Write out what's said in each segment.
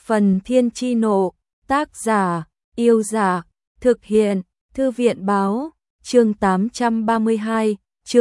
Phần Thiên Chi Nộ, tác giả, Yêu Giả, thực hiện, Thư viện Báo, chương 832,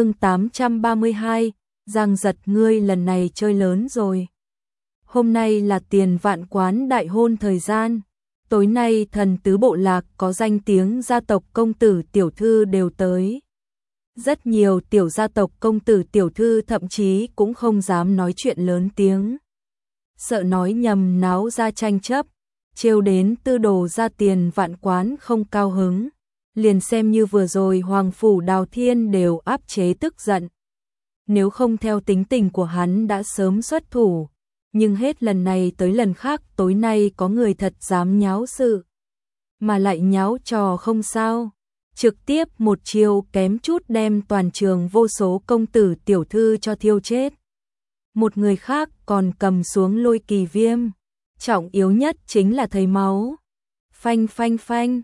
Giang Giật ngươi lần này chơi lớn rồi. Hôm nay là Tiền Vạn Quán đại hôn thời gian, tối nay thần tứ bộ lạc có danh tiếng gia tộc công tử tiểu thư đều tới. Rất nhiều tiểu gia tộc công tử tiểu thư thậm chí cũng không dám nói chuyện lớn tiếng. Sợ nói nhầm náo ra tranh chấp, trêu đến Tư Đồ ra Tiền Vạn Quán không cao hứng. Liền xem như vừa rồi Hoàng Phủ Đào Thiên đều áp chế tức giận. Nếu không theo tính tình của hắn đã sớm xuất thủ, nhưng hết lần này tới lần khác tối nay có người thật dám nháo sự. Mà lại nháo trò không sao, trực tiếp một chiêu kém chút đem toàn trường vô số công tử tiểu thư cho thiêu chết. Một người khác còn cầm xuống Lôi Kỳ Viêm, trọng yếu nhất chính là thấy máu. Phanh phanh phanh,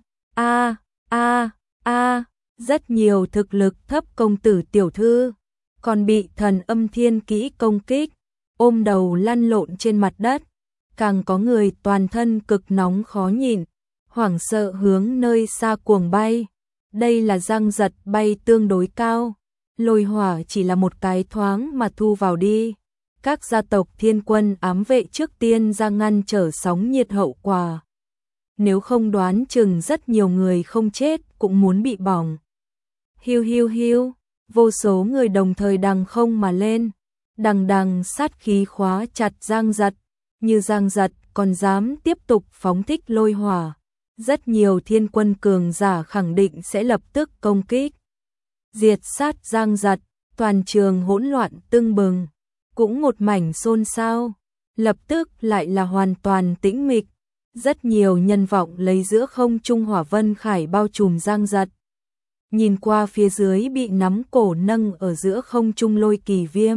rất nhiều thực lực thấp công tử tiểu thư, còn bị thần âm thiên kỹ công kích, ôm đầu lăn lộn trên mặt đất. Càng có người toàn thân cực nóng khó nhịn, hoảng sợ hướng nơi xa cuồng bay. Đây là Giang Giật bay tương đối cao, lôi hỏa chỉ là một cái thoáng mà thu vào đi. Các gia tộc thiên quân ám vệ trước tiên ra ngăn trở sóng nhiệt hậu quả. Nếu không đoán chừng rất nhiều người không chết cũng muốn bị bỏng. Hiu hiu hiu, vô số người đồng thời đằng không mà lên, đằng đằng sát khí khóa chặt Giang Giật. Như Giang Giật còn dám tiếp tục phóng thích lôi hỏa, rất nhiều thiên quân cường giả khẳng định sẽ lập tức công kích, diệt sát Giang Giật. Toàn trường hỗn loạn tưng bừng, cũng một mảnh xôn xao, lập tức lại là hoàn toàn tĩnh mịch. Rất nhiều nhân vọng lấy giữa không trung hỏa vân khải bao trùm Giang Giật. Nhìn qua phía dưới bị nắm cổ nâng ở giữa không trung Lôi Kỳ Viêm.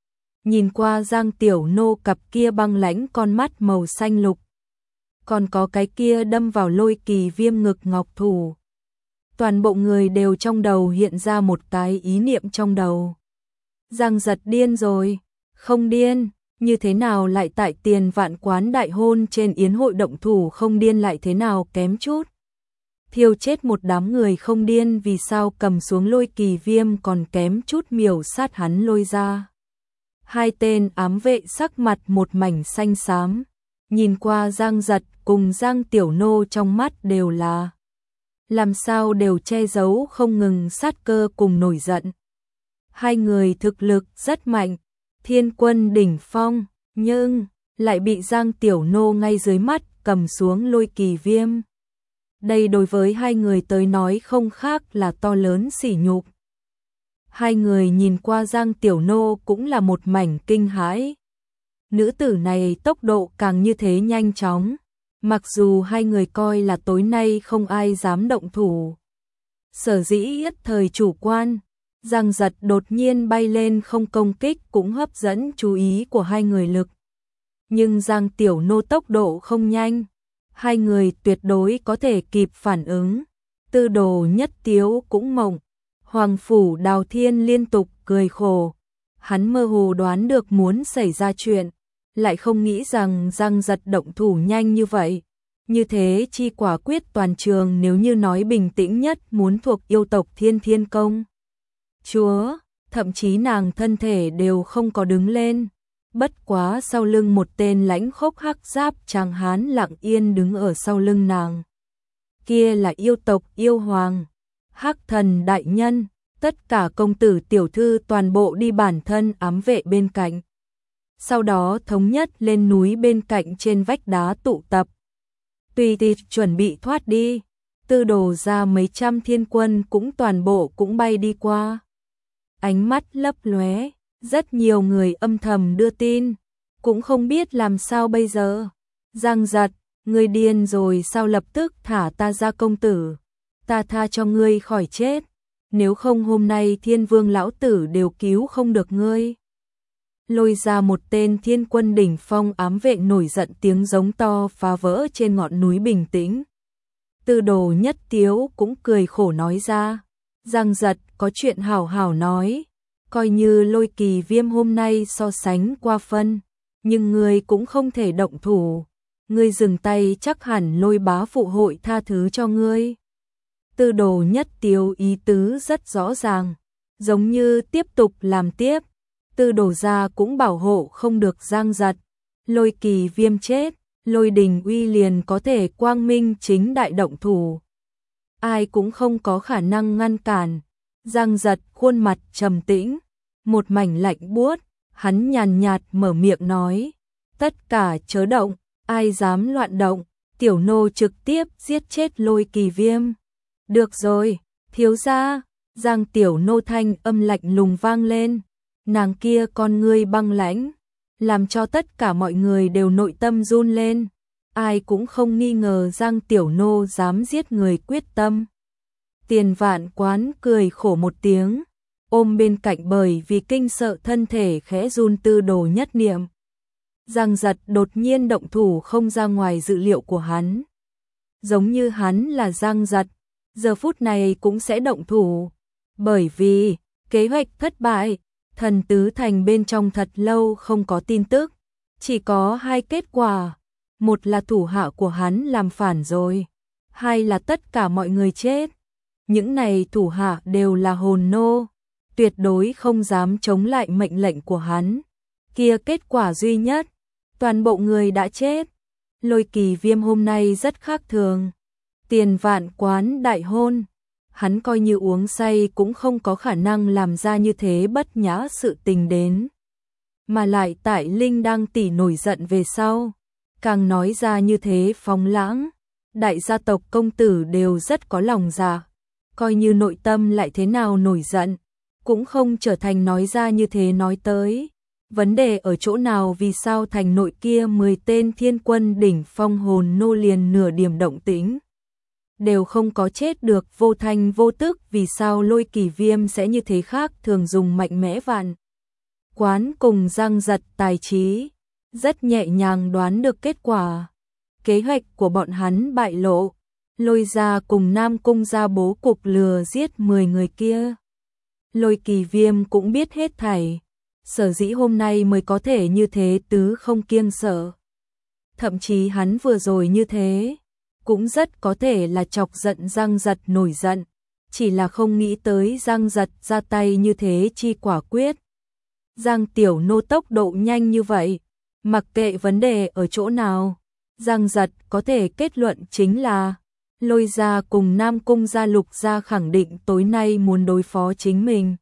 Nhìn qua Giang Tiểu Nô cặp kia băng lãnh con mắt màu xanh lục. Còn có cái kia đâm vào Lôi Kỳ Viêm ngực ngọc thủ. Toàn bộ người đều trong đầu hiện ra một cái ý niệm trong đầu. Giang Giật điên rồi, không điên. Như thế nào lại tại Tiền Vạn Quán đại hôn trên yến hội động thủ, không điên lại thế nào kém chút. Thiêu chết một đám người không điên, vì sao cầm xuống Lôi Kỳ Viêm còn kém chút miểu sát hắn lôi ra. Hai tên ám vệ sắc mặt một mảnh xanh xám, nhìn qua Giang Giật cùng Giang Tiểu Nô trong mắt đều là làm sao đều che giấu không ngừng sát cơ cùng nổi giận. Hai người thực lực rất mạnh, thiên quân đỉnh phong, nhưng lại bị Giang Tiểu Nô ngay dưới mắt cầm xuống Lôi Kỳ Viêm. Đây đối với hai người tới nói không khác là to lớn sỉ nhục. Hai người nhìn qua Giang Tiểu Nô cũng là một mảnh kinh hãi. Nữ tử này tốc độ càng như thế nhanh chóng, mặc dù hai người coi là tối nay không ai dám động thủ. Sở dĩ nhất thời chủ quan, Giang Giật đột nhiên bay lên không công kích cũng hấp dẫn chú ý của hai người lực. Nhưng Giang Tiểu Nô tốc độ không nhanh, hai người tuyệt đối có thể kịp phản ứng. Tư Đồ Nhất Tiếu cũng mộng, Hoàng Phủ Đào Thiên liên tục cười khổ. Hắn mơ hồ đoán được muốn xảy ra chuyện, lại không nghĩ rằng Giang Giật động thủ nhanh như vậy. Như thế chi quả quyết toàn trường nếu như nói bình tĩnh nhất muốn thuộc yêu tộc Thiên Thiên Công Chúa, thậm chí nàng thân thể đều không có đứng lên. Bất quá sau lưng một tên lãnh khốc hắc giáp tráng hán lặng yên đứng ở sau lưng nàng. Kia là yêu tộc yêu hoàng, Hắc Thần đại nhân. Tất cả công tử tiểu thư toàn bộ đi bản thân ám vệ bên cạnh. Sau đó thống nhất lên núi bên cạnh trên vách đá tụ tập. Tùy tiệc chuẩn bị thoát đi. Tư Đồ ra mấy trăm thiên quân cũng toàn bộ cũng bay đi qua. Ánh mắt lấp lóe, rất nhiều người âm thầm đưa tin, cũng không biết làm sao bây giờ. Giang Giật, ngươi điên rồi sao, lập tức thả ta ra công tử, ta tha cho ngươi khỏi chết, nếu không hôm nay Thiên Vương lão tử đều cứu không được ngươi. Lôi ra một tên thiên quân đỉnh phong ám vệ nổi giận, tiếng giống to phá vỡ trên ngọn núi bình tĩnh. Tư Đồ Nhất Tiếu cũng cười khổ nói ra, Giang Giật có chuyện hảo hảo nói, coi như Lôi Kỳ Viêm hôm nay so sánh qua phân, nhưng ngươi cũng không thể động thủ. ngươi dừng tay chắc hẳn Lôi bá phụ hội tha thứ cho ngươi. Tư Đồ Nhất Tiếu ý tứ rất rõ ràng, giống như tiếp tục làm tiếp, Tư Đồ gia cũng bảo hộ không được Giang Giật. Lôi Kỳ Viêm chết, Lôi Đình Uy liền có thể quang minh chính đại động thủ. Ai cũng không có khả năng ngăn cản. Giang Giật khuôn mặt trầm tĩnh, một mảnh lạnh buốt, hắn nhàn nhạt mở miệng nói, tất cả chớ động, ai dám loạn động, tiểu nô trực tiếp giết chết Lôi Kỳ Viêm. Được rồi, thiếu gia, Giang tiểu nô thanh âm lạnh lùng vang lên, nàng kia con ngươi băng lãnh, làm cho tất cả mọi người đều nội tâm run lên, ai cũng không nghi ngờ Giang tiểu nô dám giết người quyết tâm. Tiền Vạn Quán cười khổ một tiếng, ôm bên cạnh bởi vì kinh sợ thân thể khẽ run Tư Đồ Nhất Niệm. Giang Giật đột nhiên động thủ không ra ngoài dự liệu của hắn. Giống như hắn là Giang Giật, giờ phút này cũng sẽ động thủ. Bởi vì, kế hoạch thất bại, Thần Tứ Thành bên trong thật lâu không có tin tức. Chỉ có hai kết quả. Một là thủ hạ của hắn làm phản rồi. Hai là tất cả mọi người chết. Những này thủ hạ đều là hồn nô. Tuyệt đối không dám chống lại mệnh lệnh của hắn. Kia kết quả duy nhất. Toàn bộ người đã chết. Lôi Kỳ Viêm hôm nay rất khác thường. Tiền Vạn Quán đại hôn. Hắn coi như uống say cũng không có khả năng làm ra như thế bất nhã sự tình đến. Mà lại tại Linh Đăng tỷ nổi giận về sau. Càng nói ra như thế phóng lãng. Đại gia tộc công tử đều rất có lòng dạ. Coi như nội tâm lại thế nào nổi giận. Cũng không trở thành nói ra như thế nói tới. Vấn đề ở chỗ nào vì sao thành nội kia 10 tên thiên quân đỉnh phong hồn nô liền nửa điểm động tĩnh. Đều không có chết được vô thanh vô tức vì sao Lôi Kỳ Viêm sẽ như thế khác thường dùng mạnh mẽ Vạn Quán cùng Giang Giật tài trí. Rất nhẹ nhàng đoán được kết quả. Kế hoạch của bọn hắn bại lộ. Lôi gia cùng Nam Cung gia bố cục lừa giết 10 người kia. Lôi Kỳ Viêm cũng biết hết thảy. Sở dĩ hôm nay mới có thể như thế tứ không kiêng sợ. Thậm chí hắn vừa rồi như thế. Cũng rất có thể là chọc giận Giang Giật nổi giận. Chỉ là không nghĩ tới Giang Giật ra tay như thế chi quả quyết. Giang tiểu nô tốc độ nhanh như vậy. Mặc kệ vấn đề ở chỗ nào. Giang Giật có thể kết luận chính là Lôi gia cùng Nam Cung gia Lục gia khẳng định tối nay muốn đối phó chính mình.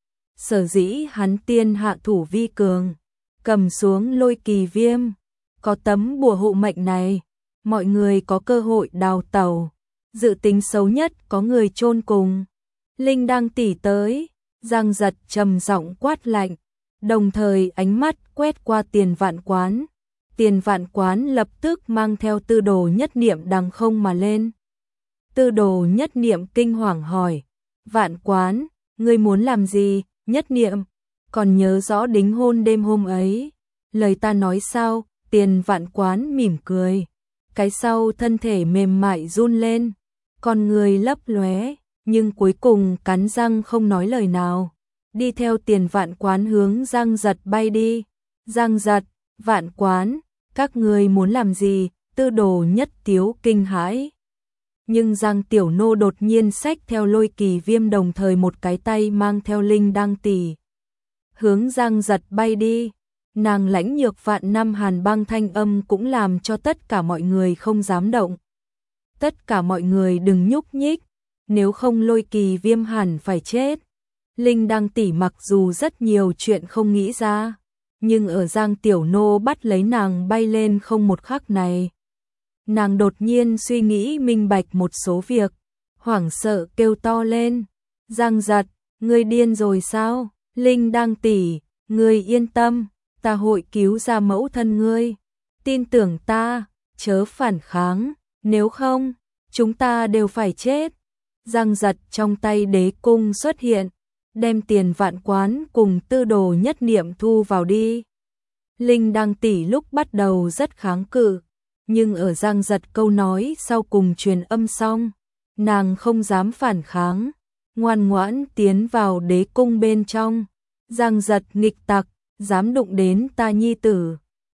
Sở dĩ hắn tiên hạ thủ vi cường, cầm xuống Lôi Kỳ Viêm. Có tấm bùa hộ mệnh này, mọi người có cơ hội đào tẩu. Dự tính xấu nhất có người chôn cùng. Linh Đăng tỷ tới, Giang Giật trầm giọng quát lạnh, đồng thời ánh mắt quét qua Tiền Vạn Quán. Tiền Vạn Quán lập tức mang theo Tư Đồ Nhất Niệm đằng không mà lên. Tư Đồ Nhất Niệm kinh hoàng hỏi, Vạn Quán, ngươi muốn làm gì? Nhất Niệm, còn nhớ rõ đính hôn đêm hôm ấy. Lời ta nói sao? Tiền Vạn Quán mỉm cười. Cái sau thân thể mềm mại run lên. Con người lấp lóe, nhưng cuối cùng cắn răng không nói lời nào. Đi theo Tiền Vạn Quán hướng Giang Giật bay đi. Giang Giật, Vạn Quán, các ngươi muốn làm gì? Tư Đồ Nhất Tiếu kinh hãi. Nhưng Giang tiểu nô đột nhiên xách theo Lôi Kỳ Viêm đồng thời một cái tay mang theo Linh Đăng tỷ. Hướng Giang Giật bay đi. Nàng lãnh nhược vạn năm hàn băng thanh âm cũng làm cho tất cả mọi người không dám động. Tất cả mọi người đừng nhúc nhích, nếu không Lôi Kỳ Viêm hẳn phải chết. Linh Đăng tỷ mặc dù rất nhiều chuyện không nghĩ ra, nhưng ở Giang tiểu nô bắt lấy nàng bay lên không một khắc này. Nàng đột nhiên suy nghĩ minh bạch một số việc, hoảng sợ kêu to lên. Giang Giật, ngươi điên rồi sao? Linh Đăng tỷ, ngươi yên tâm, ta hội cứu ra mẫu thân ngươi. Tin tưởng ta, chớ phản kháng, nếu không, chúng ta đều phải chết. Giang Giật trong tay đế cung xuất hiện, đem Tiền Vạn Quán cùng Tư Đồ Nhất Niệm thu vào đi. Linh Đăng tỷ lúc bắt đầu rất kháng cự. Nhưng ở Giang Giật câu nói sau cùng truyền âm xong, nàng không dám phản kháng, ngoan ngoãn tiến vào đế cung bên trong. Giang Giật nghịch tặc, dám đụng đến ta nhi tử,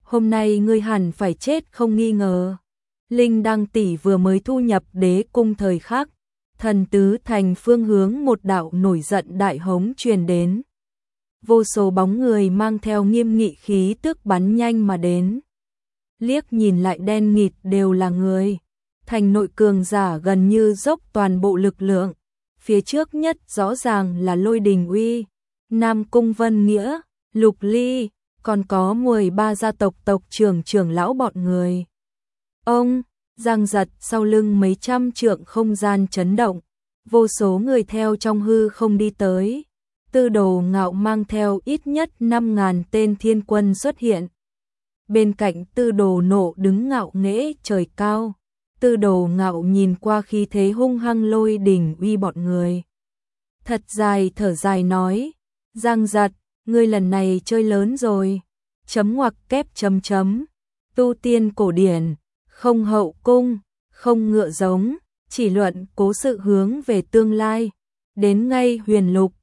hôm nay ngươi hẳn phải chết không nghi ngờ. Linh Đăng tỷ vừa mới thu nhập đế cung thời khắc, thần tứ thành phương hướng một đạo nổi giận đại hống truyền đến. Vô số bóng người mang theo nghiêm nghị khí tức bắn nhanh mà đến. Liếc nhìn lại đen nghịt đều là người. Thành nội cường giả gần như dốc toàn bộ lực lượng. Phía trước nhất rõ ràng là Lôi Đình Uy, Nam Cung Vân Nghĩa, Lục Ly, còn có 13 gia tộc tộc trưởng lão bọn người. Ông, giang giật sau lưng mấy trăm trượng không gian chấn động, vô số người theo trong hư không đi tới. Tư Đồ Ngạo mang theo ít nhất 5.000 tên thiên quân xuất hiện. Bên cạnh Tư Đồ Nộ đứng ngạo nghễ trời cao. Tư Đồ Ngạo nhìn qua khí thế hung hăng Lôi Đình Uy bọn người. Thật dài thở dài nói, Giang giật, ngươi lần này chơi lớn rồi. Chấm ngoặc kép chấm chấm. Tu tiên cổ điển, không hậu cung, không ngựa giống, chỉ luận cố sự hướng về tương lai. Đến ngay huyền lục,